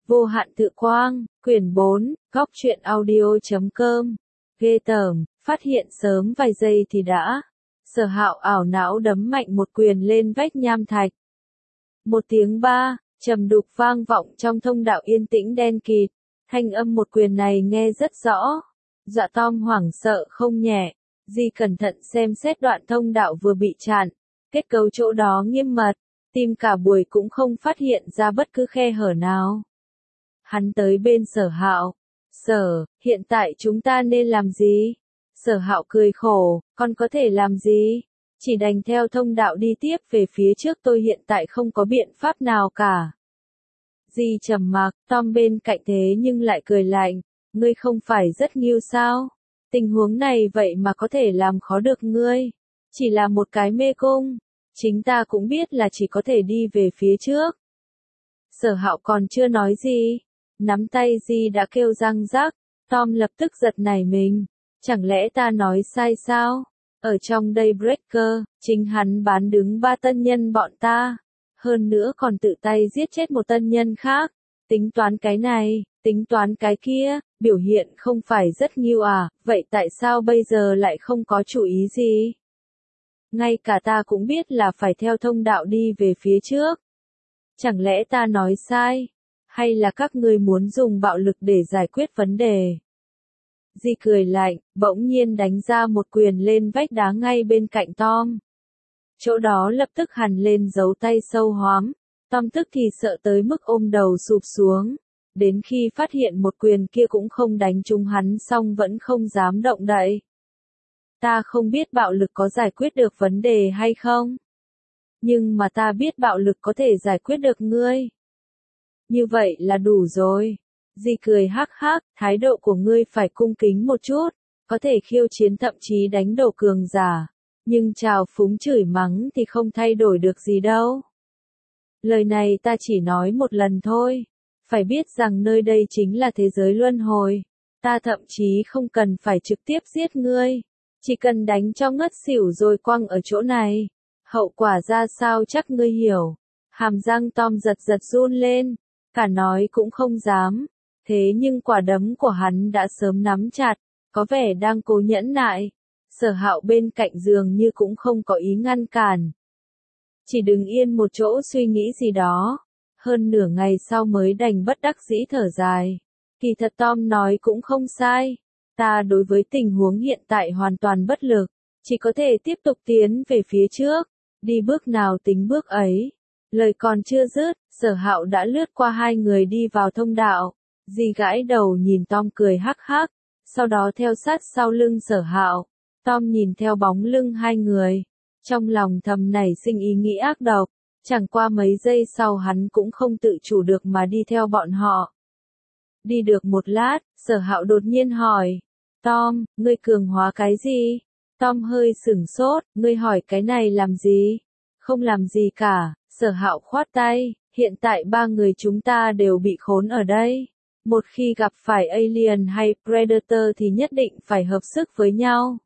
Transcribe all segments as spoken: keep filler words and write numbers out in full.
Vô hạn tự quang, quyển bốn, góc truyện audio chấm com. Ghê tởm, phát hiện sớm vài giây thì đã. Sở Hạo ảo não đấm mạnh một quyền lên vách nham thạch. Một tiếng ba, trầm đục vang vọng trong thông đạo yên tĩnh đen kịt. Thanh âm một quyền này nghe rất rõ. Dọa Tom hoảng sợ không nhẹ. Di cẩn thận xem xét đoạn thông đạo vừa bị chặn. Kết cấu chỗ đó nghiêm mật. Tìm cả buổi cũng không phát hiện ra bất cứ khe hở nào. Hắn tới bên Sở Hạo. Sở, hiện tại chúng ta nên làm gì? Sở Hạo cười khổ, con có thể làm gì? Chỉ đành theo thông đạo đi tiếp về phía trước, tôi hiện tại không có biện pháp nào cả. Di trầm mặc, Tom bên cạnh thế nhưng lại cười lạnh, ngươi không phải rất nghiêu sao? Tình huống này vậy mà có thể làm khó được ngươi. Chỉ là một cái mê cung, chính ta cũng biết là chỉ có thể đi về phía trước. Sở Hạo còn chưa nói gì, nắm tay Di đã kêu răng rắc. Tom lập tức giật nảy mình, chẳng lẽ ta nói sai sao? Ở trong Daybreaker, chính hắn bán đứng ba tân nhân bọn ta, hơn nữa còn tự tay giết chết một tân nhân khác. Tính toán cái này, tính toán cái kia, biểu hiện không phải rất nghiêu à, vậy tại sao bây giờ lại không có chủ ý gì? Ngay cả ta cũng biết là phải theo thông đạo đi về phía trước. Chẳng lẽ ta nói sai? Hay là các ngươi muốn dùng bạo lực để giải quyết vấn đề? Di cười lạnh, bỗng nhiên đánh ra một quyền lên vách đá ngay bên cạnh Tom. Chỗ đó lập tức hằn lên dấu tay sâu hoắm. Tom tức thì sợ tới mức ôm đầu sụp xuống. Đến khi phát hiện một quyền kia cũng không đánh trúng hắn xong vẫn không dám động đậy. Ta không biết bạo lực có giải quyết được vấn đề hay không. Nhưng mà ta biết bạo lực có thể giải quyết được ngươi. Như vậy là đủ rồi. Di cười hắc hắc, thái độ của ngươi phải cung kính một chút, có thể khiêu chiến thậm chí đánh đổ cường giả, nhưng trào phúng chửi mắng thì không thay đổi được gì đâu. Lời này ta chỉ nói một lần thôi, phải biết rằng nơi đây chính là thế giới luân hồi, ta thậm chí không cần phải trực tiếp giết ngươi, chỉ cần đánh cho ngất xỉu rồi quăng ở chỗ này, hậu quả ra sao chắc ngươi hiểu. Hàm răng Tom giật giật run lên, cả nói cũng không dám. Thế nhưng quả đấm của hắn đã sớm nắm chặt, có vẻ đang cố nhẫn nại. Sở Hạo bên cạnh giường như cũng không có ý ngăn cản. Chỉ đứng yên một chỗ suy nghĩ gì đó. Hơn nửa ngày sau mới đành bất đắc dĩ thở dài. Kỳ thật Tom nói cũng không sai. Ta đối với tình huống hiện tại hoàn toàn bất lực. Chỉ có thể tiếp tục tiến về phía trước. Đi bước nào tính bước ấy. Lời còn chưa dứt, Sở Hạo đã lướt qua hai người đi vào thông đạo. Di gãi đầu nhìn Tom cười hắc hắc, sau đó theo sát sau lưng Sở Hạo. Tom nhìn theo bóng lưng hai người, trong lòng thầm nảy sinh ý nghĩ ác độc, chẳng qua mấy giây sau hắn cũng không tự chủ được mà đi theo bọn họ. Đi được một lát, Sở Hạo đột nhiên hỏi, Tom, ngươi cường hóa cái gì? Tom hơi sửng sốt, ngươi hỏi cái này làm gì? Không làm gì cả, Sở Hạo khoát tay, hiện tại ba người chúng ta đều bị khốn ở đây. Một khi gặp phải alien hay predator thì nhất định phải hợp sức với nhau.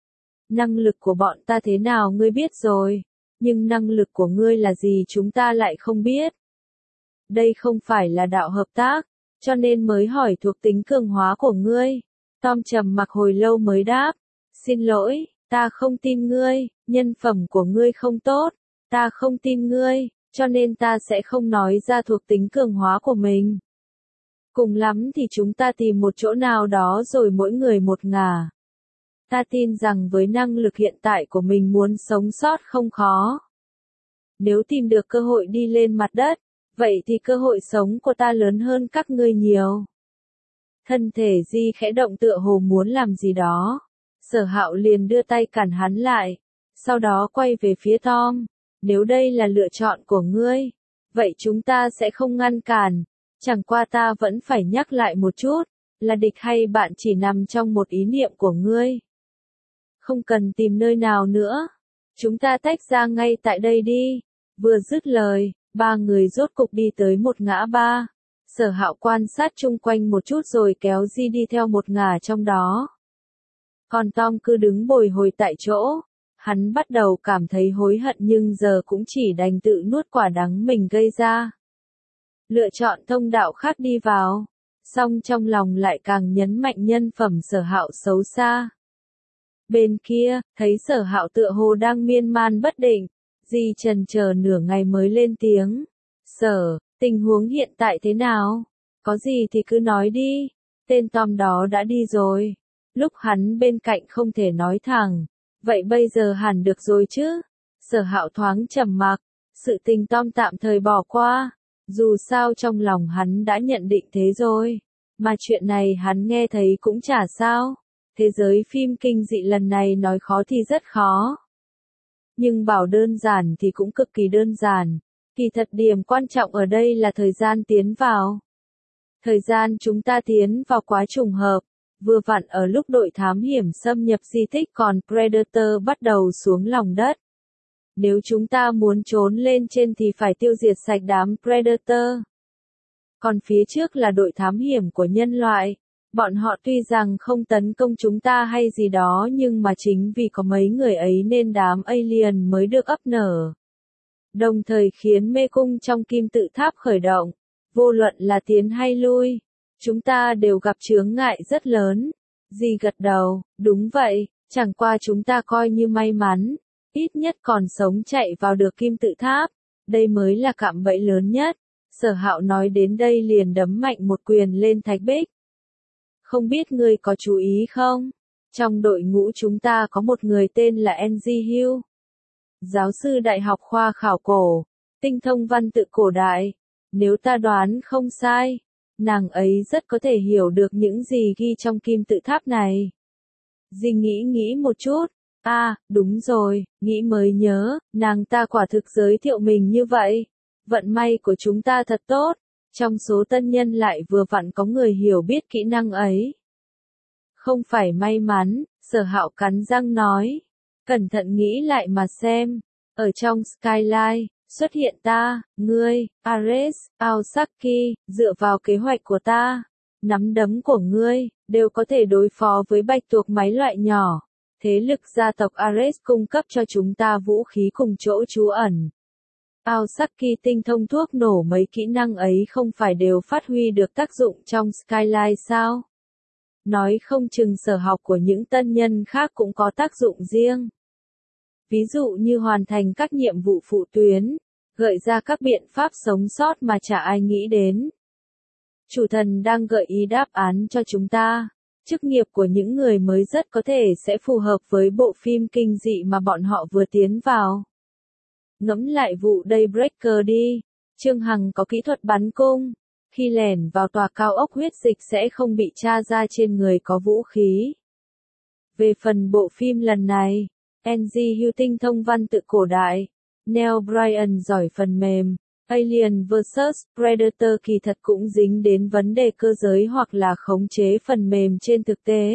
Năng lực của bọn ta thế nào ngươi biết rồi, nhưng năng lực của ngươi là gì chúng ta lại không biết. Đây không phải là đạo hợp tác, cho nên mới hỏi thuộc tính cường hóa của ngươi. Tom trầm mặc hồi lâu mới đáp, xin lỗi, ta không tin ngươi, nhân phẩm của ngươi không tốt, ta không tin ngươi, cho nên ta sẽ không nói ra thuộc tính cường hóa của mình. Cùng lắm thì chúng ta tìm một chỗ nào đó rồi mỗi người một ngả. Ta tin rằng với năng lực hiện tại của mình muốn sống sót không khó. Nếu tìm được cơ hội đi lên mặt đất, vậy thì cơ hội sống của ta lớn hơn các ngươi nhiều. Thân thể Di khẽ động tựa hồ muốn làm gì đó. Sở Hạo liền đưa tay cản hắn lại, sau đó quay về phía Tom. Nếu đây là lựa chọn của ngươi, vậy chúng ta sẽ không ngăn cản. Chẳng qua ta vẫn phải nhắc lại một chút, là địch hay bạn chỉ nằm trong một ý niệm của ngươi. Không cần tìm nơi nào nữa. Chúng ta tách ra ngay tại đây đi. Vừa dứt lời, ba người rốt cục đi tới một ngã ba. Sở Hạo quan sát chung quanh một chút rồi kéo Di đi theo một ngả trong đó. Còn Tom cứ đứng bồi hồi tại chỗ. Hắn bắt đầu cảm thấy hối hận nhưng giờ cũng chỉ đành tự nuốt quả đắng mình gây ra. lựa chọn thông đạo khác đi vào. Song trong lòng lại càng nhấn mạnh nhân phẩm Sở Hạo xấu xa. Bên kia, thấy Sở Hạo tựa hồ đang miên man bất định, Di chần chờ nửa ngày mới lên tiếng. Sở, tình huống hiện tại thế nào? Có gì thì cứ nói đi. Tên Tom đó đã đi rồi. Lúc hắn bên cạnh không thể nói thẳng. Vậy bây giờ hẳn được rồi chứ? Sở Hạo thoáng trầm mặc. Sự tình Tom tạm thời bỏ qua. Dù sao trong lòng hắn đã nhận định thế rồi. Mà chuyện này hắn nghe thấy cũng chả sao. Thế giới phim kinh dị lần này nói khó thì rất khó. Nhưng bảo đơn giản thì cũng cực kỳ đơn giản. Kỳ thật điểm quan trọng ở đây là thời gian tiến vào. Thời gian chúng ta tiến vào quá trùng hợp. Vừa vặn ở lúc đội thám hiểm xâm nhập di tích còn Predator bắt đầu xuống lòng đất. Nếu chúng ta muốn trốn lên trên thì phải tiêu diệt sạch đám Predator. Còn phía trước là đội thám hiểm của nhân loại. Bọn họ tuy rằng không tấn công chúng ta hay gì đó nhưng mà chính vì có mấy người ấy nên đám alien mới được ấp nở. Đồng thời khiến mê cung trong kim tự tháp khởi động. Vô luận là tiến hay lui, chúng ta đều gặp chướng ngại rất lớn. Di gật đầu, đúng vậy, chẳng qua chúng ta coi như may mắn. Ít nhất còn sống chạy vào được kim tự tháp. Đây mới là cạm bẫy lớn nhất. Sở Hạo nói đến đây liền đấm mạnh một quyền lên thạch bích. Không biết ngươi có chú ý không? Trong đội ngũ chúng ta có một người tên là Angie Hill. Giáo sư đại học khoa khảo cổ, tinh thông văn tự cổ đại. Nếu ta đoán không sai, nàng ấy rất có thể hiểu được những gì ghi trong kim tự tháp này. Di nghĩ nghĩ một chút. À, đúng rồi, nghĩ mới nhớ, nàng ta quả thực giới thiệu mình như vậy. Vận may của chúng ta thật tốt. Trong số tân nhân lại vừa vặn có người hiểu biết kỹ năng ấy. Không phải may mắn, Sở Hạo cắn răng nói. Cẩn thận nghĩ lại mà xem. Ở trong Skyline, xuất hiện ta, ngươi, Ares, Aosaki, dựa vào kế hoạch của ta. Nắm đấm của ngươi, đều có thể đối phó với bạch tuộc máy loại nhỏ. Thế lực gia tộc Ares cung cấp cho chúng ta vũ khí cùng chỗ trú ẩn. Aosaki tinh thông thuốc nổ mấy kỹ năng ấy không phải đều phát huy được tác dụng trong Skyline sao? Nói không chừng sở học của những tân nhân khác cũng có tác dụng riêng. Ví dụ như hoàn thành các nhiệm vụ phụ tuyến, gợi ra các biện pháp sống sót mà chả ai nghĩ đến. Chủ thần đang gợi ý đáp án cho chúng ta. Chức nghiệp của những người mới rất có thể sẽ phù hợp với bộ phim kinh dị mà bọn họ vừa tiến vào. Ngẫm lại vụ Daybreaker đi. Trương Hằng có kỹ thuật bắn cung. Khi lẻn vào tòa cao ốc huyết dịch sẽ không bị tra ra trên người có vũ khí. Về phần bộ phim lần này, Angie Hill tinh thông văn tự cổ đại. Neil Bryan giỏi phần mềm. Alien versus. Predator kỳ thật cũng dính đến vấn đề cơ giới hoặc là khống chế phần mềm trên thực tế.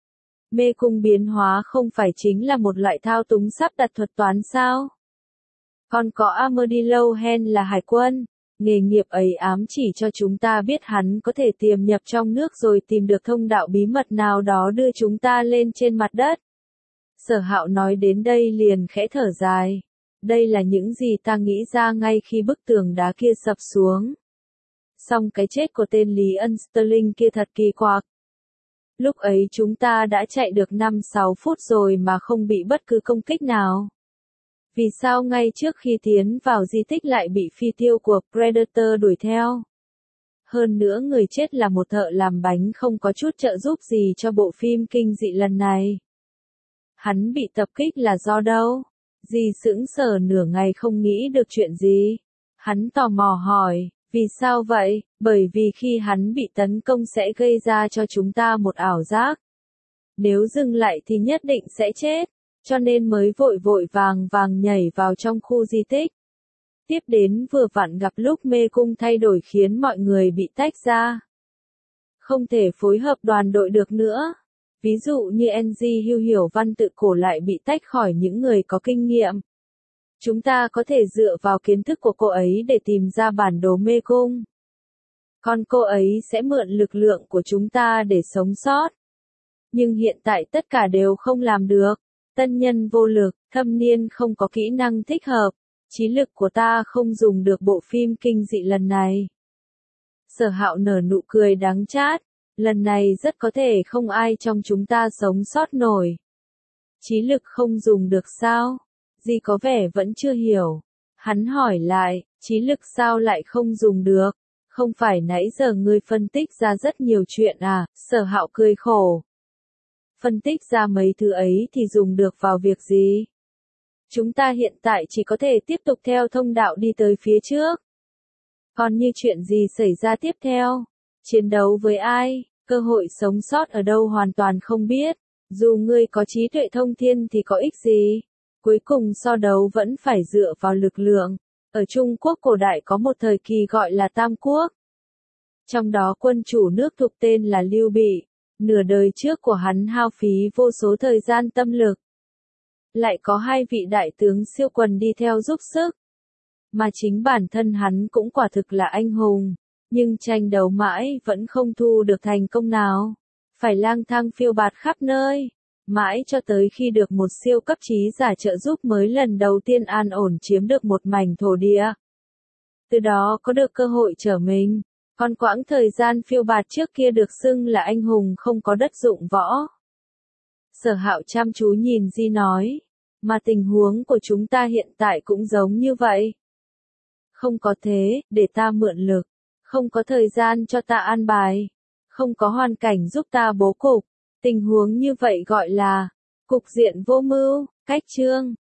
Mê cung biến hóa không phải chính là một loại thao túng sắp đặt thuật toán sao? Còn có Armadillo Hen là hải quân. Nghề nghiệp ấy ám chỉ cho chúng ta biết hắn có thể tiềm nhập trong nước rồi tìm được thông đạo bí mật nào đó đưa chúng ta lên trên mặt đất. Sở Hạo nói đến đây liền khẽ thở dài. Đây là những gì ta nghĩ ra ngay khi bức tường đá kia sập xuống. Song cái chết của tên Lý Ân Sterling kia thật kỳ quặc. Lúc ấy chúng ta đã chạy được năm sáu phút rồi mà không bị bất cứ công kích nào. Vì sao ngay trước khi tiến vào di tích lại bị phi tiêu của Predator đuổi theo? Hơn nữa người chết là một thợ làm bánh không có chút trợ giúp gì cho bộ phim kinh dị lần này. Hắn bị tập kích là do đâu? Di sững sờ nửa ngày không nghĩ được chuyện gì. Hắn tò mò hỏi, vì sao vậy? Bởi vì khi hắn bị tấn công sẽ gây ra cho chúng ta một ảo giác. Nếu dừng lại thì nhất định sẽ chết. Cho nên mới vội vội vàng vàng nhảy vào trong khu di tích. Tiếp đến vừa vặn gặp lúc mê cung thay đổi khiến mọi người bị tách ra. Không thể phối hợp đoàn đội được nữa. Ví dụ như Angie Hill hiểu văn tự cổ lại bị tách khỏi những người có kinh nghiệm. Chúng ta có thể dựa vào kiến thức của cô ấy để tìm ra bản đồ mê cung. Còn cô ấy sẽ mượn lực lượng của chúng ta để sống sót. Nhưng hiện tại tất cả đều không làm được. Tân nhân vô lực, thâm niên không có kỹ năng thích hợp. Trí lực của ta không dùng được bộ phim kinh dị lần này. Sở Hạo nở nụ cười đắng chát, lần này rất có thể không ai trong chúng ta sống sót nổi. Trí lực không dùng được sao? Di có vẻ vẫn chưa hiểu. Hắn hỏi lại, trí lực sao lại không dùng được? Không phải nãy giờ ngươi phân tích ra rất nhiều chuyện à? Sở Hạo cười khổ. Phân tích ra mấy thứ ấy thì dùng được vào việc gì? Chúng ta hiện tại chỉ có thể tiếp tục theo thông đạo đi tới phía trước. Còn như chuyện gì xảy ra tiếp theo? Chiến đấu với ai? Cơ hội sống sót ở đâu hoàn toàn không biết. Dù ngươi có trí tuệ thông thiên thì có ích gì? Cuối cùng so đấu vẫn phải dựa vào lực lượng. Ở Trung Quốc cổ đại có một thời kỳ gọi là Tam Quốc. Trong đó quân chủ nước Thục tên là Lưu Bị. Nửa đời trước của hắn hao phí vô số thời gian tâm lực. Lại có hai vị đại tướng siêu quần đi theo giúp sức. Mà chính bản thân hắn cũng quả thực là anh hùng. Nhưng tranh đấu mãi vẫn không thu được thành công nào. Phải lang thang phiêu bạt khắp nơi. Mãi cho tới khi được một siêu cấp trí giả trợ giúp mới lần đầu tiên an ổn chiếm được một mảnh thổ địa. Từ đó có được cơ hội trở mình. Còn quãng thời gian phiêu bạt trước kia được xưng là anh hùng không có đất dụng võ. Sở Hạo chăm chú nhìn Di nói. Mà tình huống của chúng ta hiện tại cũng giống như vậy. Không có thế, để ta mượn lực. Không có thời gian cho ta an bài. Không có hoàn cảnh giúp ta bố cục. Tình huống như vậy gọi là cục diện vô mưu. Cách chương